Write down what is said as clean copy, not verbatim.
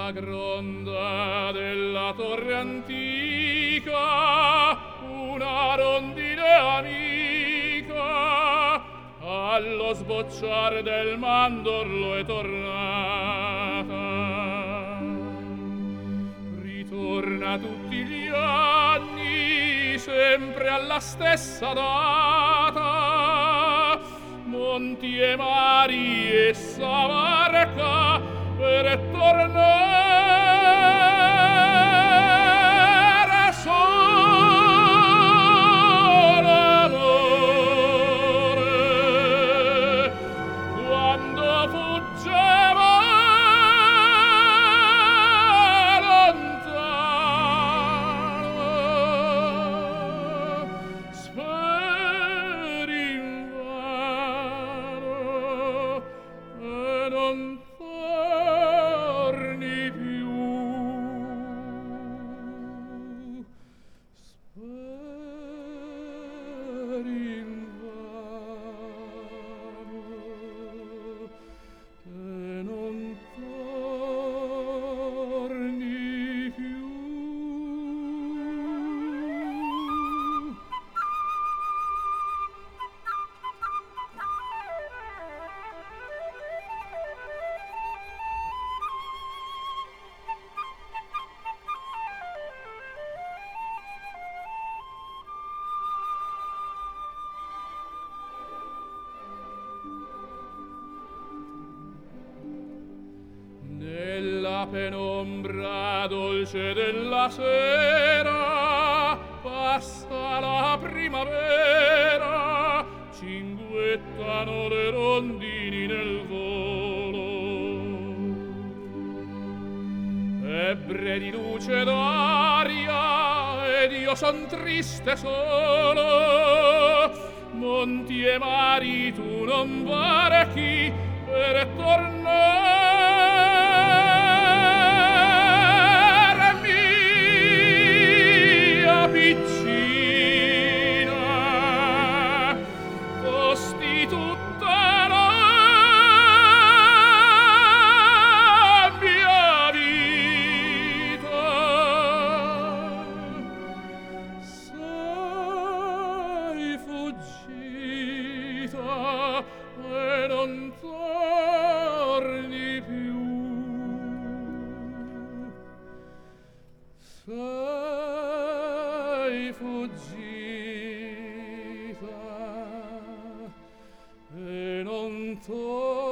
Nella gronda della torre antica una rondine amica allo sbocciar del mandorlo è tornata. Ritorna tutti gli anni sempre alla stessa data, monti e mari essa varca per tornare sola amore. Quando fuggeva lontano, speri invano e non torni più. Speri invano e non torni più. Nella penombra dolce della sera passa la primavera, cinguettano le rondini nel volo. Ebbre di luce d'aria ed io son triste solo. Monti e mari tu non varchi per tornare mia piccina, costi tutta la mia vita. Sei fuggita e non torni più. Sei fuggita e non torni